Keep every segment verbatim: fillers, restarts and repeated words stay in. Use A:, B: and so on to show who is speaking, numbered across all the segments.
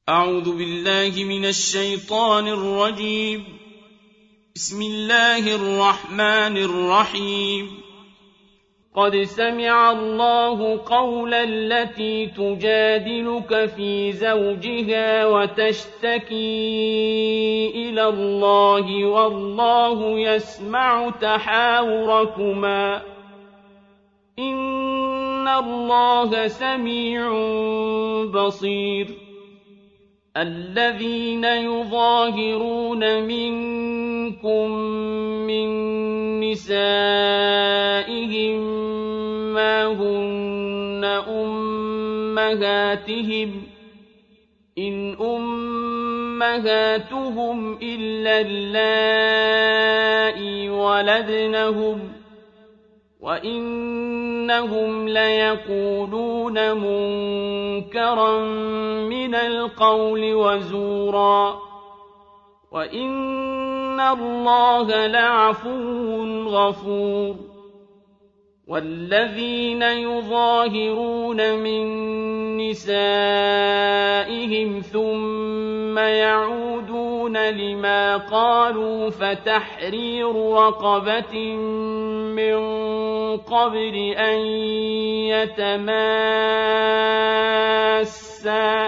A: أعوذ بالله من الشيطان الرجيم. بسم الله الرحمن الرحيم. قد سمع الله قول التي تجادلك في زوجها وتشتكي إلى الله والله يسمع تحاوركما إن الله سميع بصير. الذين يظاهرون منكم من نسائهم ما هن أمهاتهم إن أمهاتهم إلا اللائي ولدنهم وإنهم ليقولون منكرا من القول وزورا وإن الله لعفو غفور. والذين يظاهرون من نسائهم ثم يعودون لما قالوا فتحرير رقبة من قبل أن يتماسا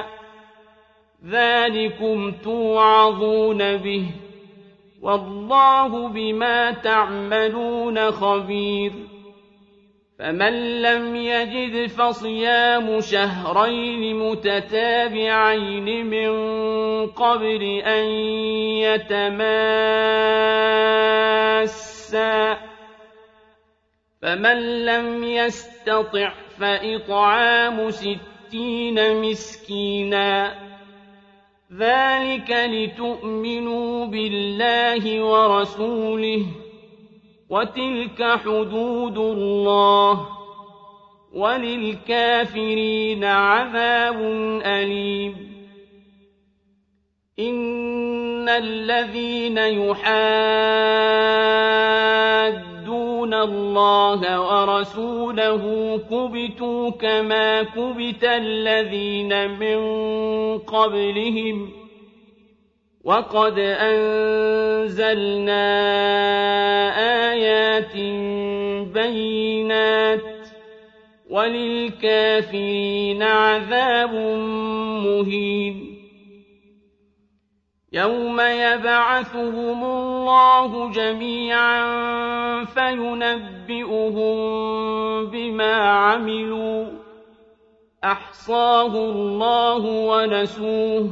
A: ذلكم توعظون به والله بما تعملون خبير. فمن لم يجد فصيام شهرين متتابعين من قبل أن يتماسا فمن لم يستطع فإطعام ستين مسكينا ذلك لتؤمنوا بالله ورسوله وتلك حدود الله وللكافرين عذاب أليم. إن الذين يحادون الله ورسوله كبتوا كما كبت الذين من قبلهم وقد أنزلنا آيات بينات وللكافرين عذاب مهين. يوم يبعثهم الله جميعا فينبئهم بما عملوا أحصاه الله ونسوه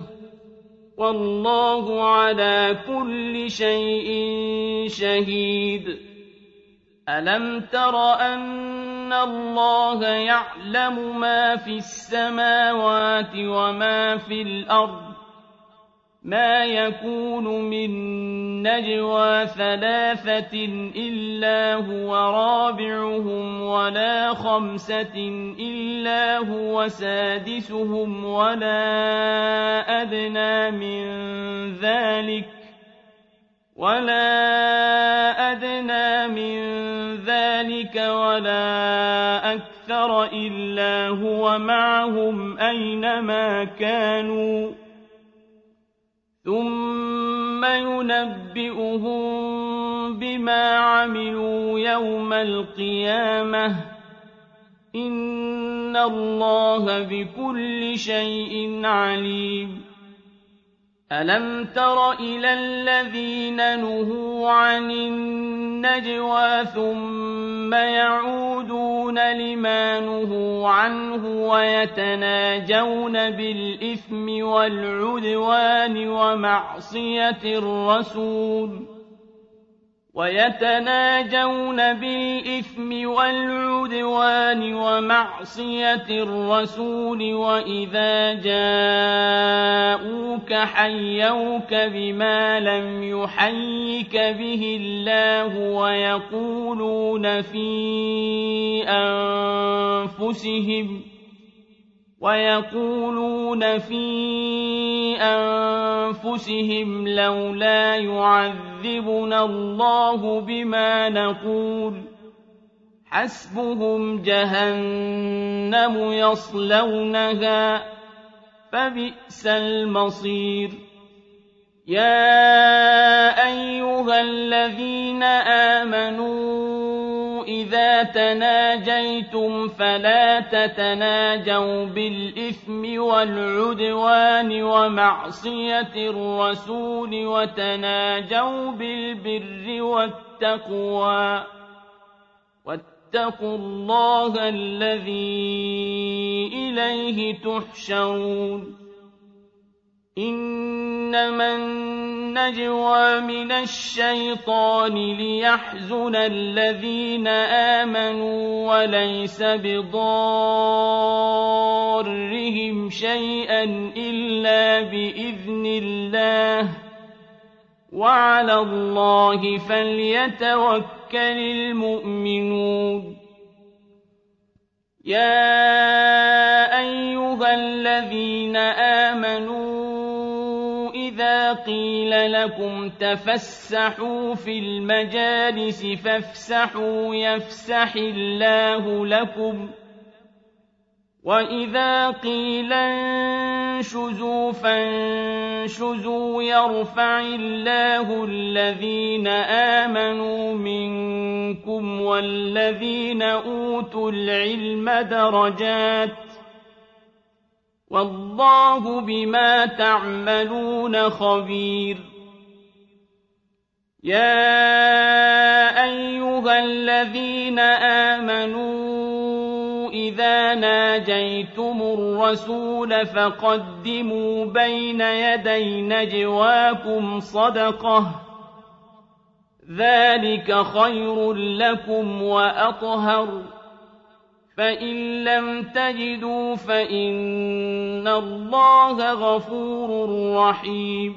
A: والله على كل شيء شهيد. ألم تر أن الله يعلم ما في السماوات وما في الأرض ما يكون من نجوى ثلاثة إلا هو رابعهم ولا خمسة إلا هو سادسهم ولا أدنى من ذلك ولا أدنى من ذلك ولا أكثر إلا هو معهم أينما كانوا ثم ينبئهم بما عملوا يوم القيامة إن الله بكل شيء عليم. ألم تر إلى الذين نهوا عن النجوى ثم يعودون لما نهوا عنه ويتناجون بالإثم والعدوان ومعصية الرسول ويتناجون بالإثم والعدوان ومعصية الرسول وإذا جاءوك حيوك بما لم يحيك به الله ويقولون في أنفسهم ويقولون في أنفسهم لولا يعذبنا الله بما نقول حسبهم جهنم يصلونها فبئس المصير يا أيها الذين آمنوا إذا تناجيتم فلا تتناجوا بالإثم والعدوان ومعصية الرسول وتناجوا بالبر والتقوى واتقوا الله الذي إليه تحشرون إنما النجوى من الشيطان ليحزن الذين آمنوا وليس بضارهم شيئا إلا بإذن الله وعلى الله فليتوكل المؤمنون يا أيها الذين آمنوا إذا قيل لكم تفسحوا في المجالس فافسحوا يفسح الله لكم وإذا قيل انشزوا فانشزوا يرفع الله الذين آمنوا منكم والذين أوتوا العلم درجات والله بما تعملون خبير يا أيها الذين آمنوا إذا ناجيتم الرسول فقدموا بين يدي نجواكم صدقة ذلك خير لكم وأطهر فإن لم تجدوا فإن الله غفور رحيم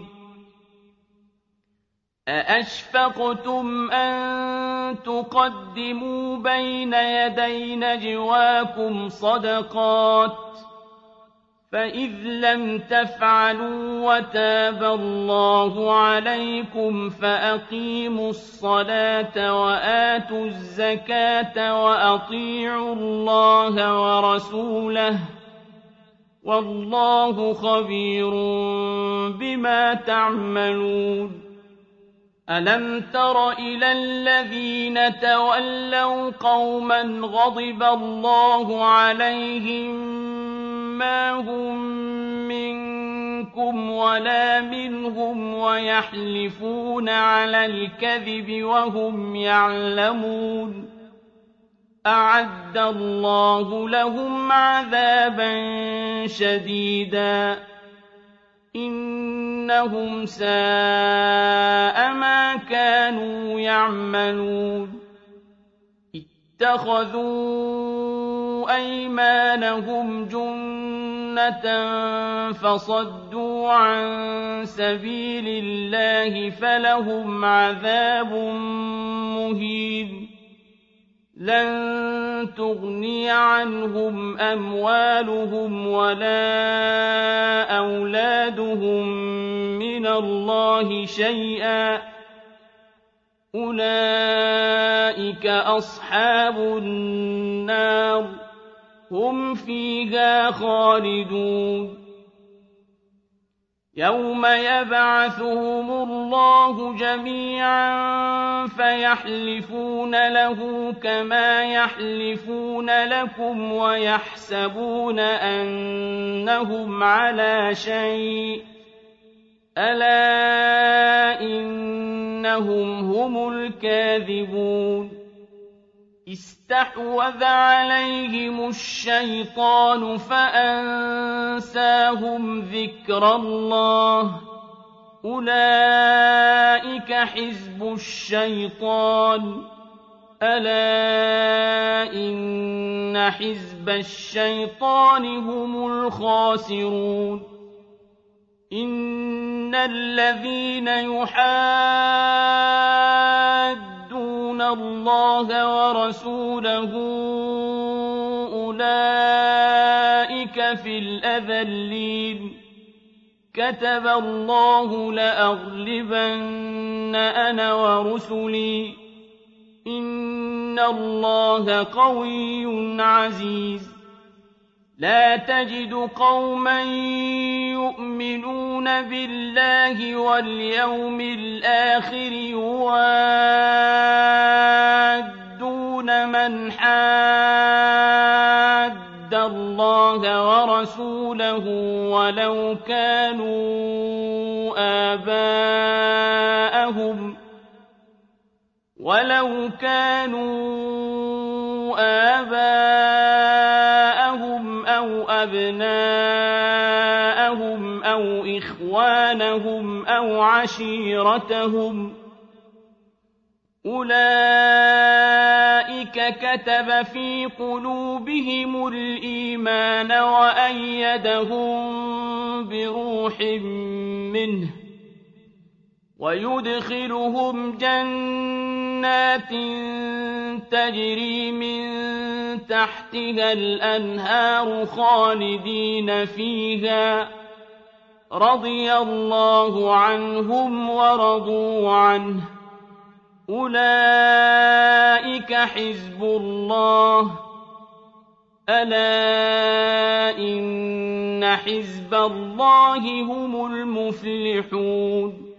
A: أأشفقتم أن تقدموا بين يدي نجواكم صدقات فإذ لم تفعلوا وتاب الله عليكم فأقيموا الصلاة وآتوا الزكاة وأطيعوا الله ورسوله والله خبير بما تعملون ألم تر إلى الذين تولوا قوما غضب الله عليهم ما هم منكم ولا منهم ويحلفون على الكذب وهم يعلمون أعد الله لهم عذابا شديدا إنهم ساء ما كانوا يعملون اتخذوا أيمانهم جنة فصدوا عن سبيل الله فلهم عذاب مهين لن تغني عنهم أموالهم ولا أولادهم من الله شيئا أولئك أصحاب النار هم فيها خالدون يوم يبعثهم الله جميعا فيحلفون له كما يحلفون لكم ويحسبون أنهم على شيء ألا إنهم هم الكاذبون استحوذ عليهم الشيطان فأنساهم ذكر الله أولئك حزب الشيطان ألا إن حزب الشيطان هم الخاسرون إن الذين يحادون الله ورسوله أولئك في الأذلين كتب الله لأغلبن أنا ورسلي إن الله قوي عزيز لا تجد قوما يؤمنون بالله واليوم الآخر يوادون من حاد الله ورسوله ولو كانوا آباءهم ولو كانوا آباءهم أو أبناءهم أو إخوانهم أو عشيرتهم أولئك كتب في قلوبهم الإيمان وأيدهم بروح منه ويدخلهم جنات تجري من تحتها الأنهار خالدين فيها رضي الله عنهم ورضوا عنه أولئك حزب الله ألا إن حزب الله هم المفلحون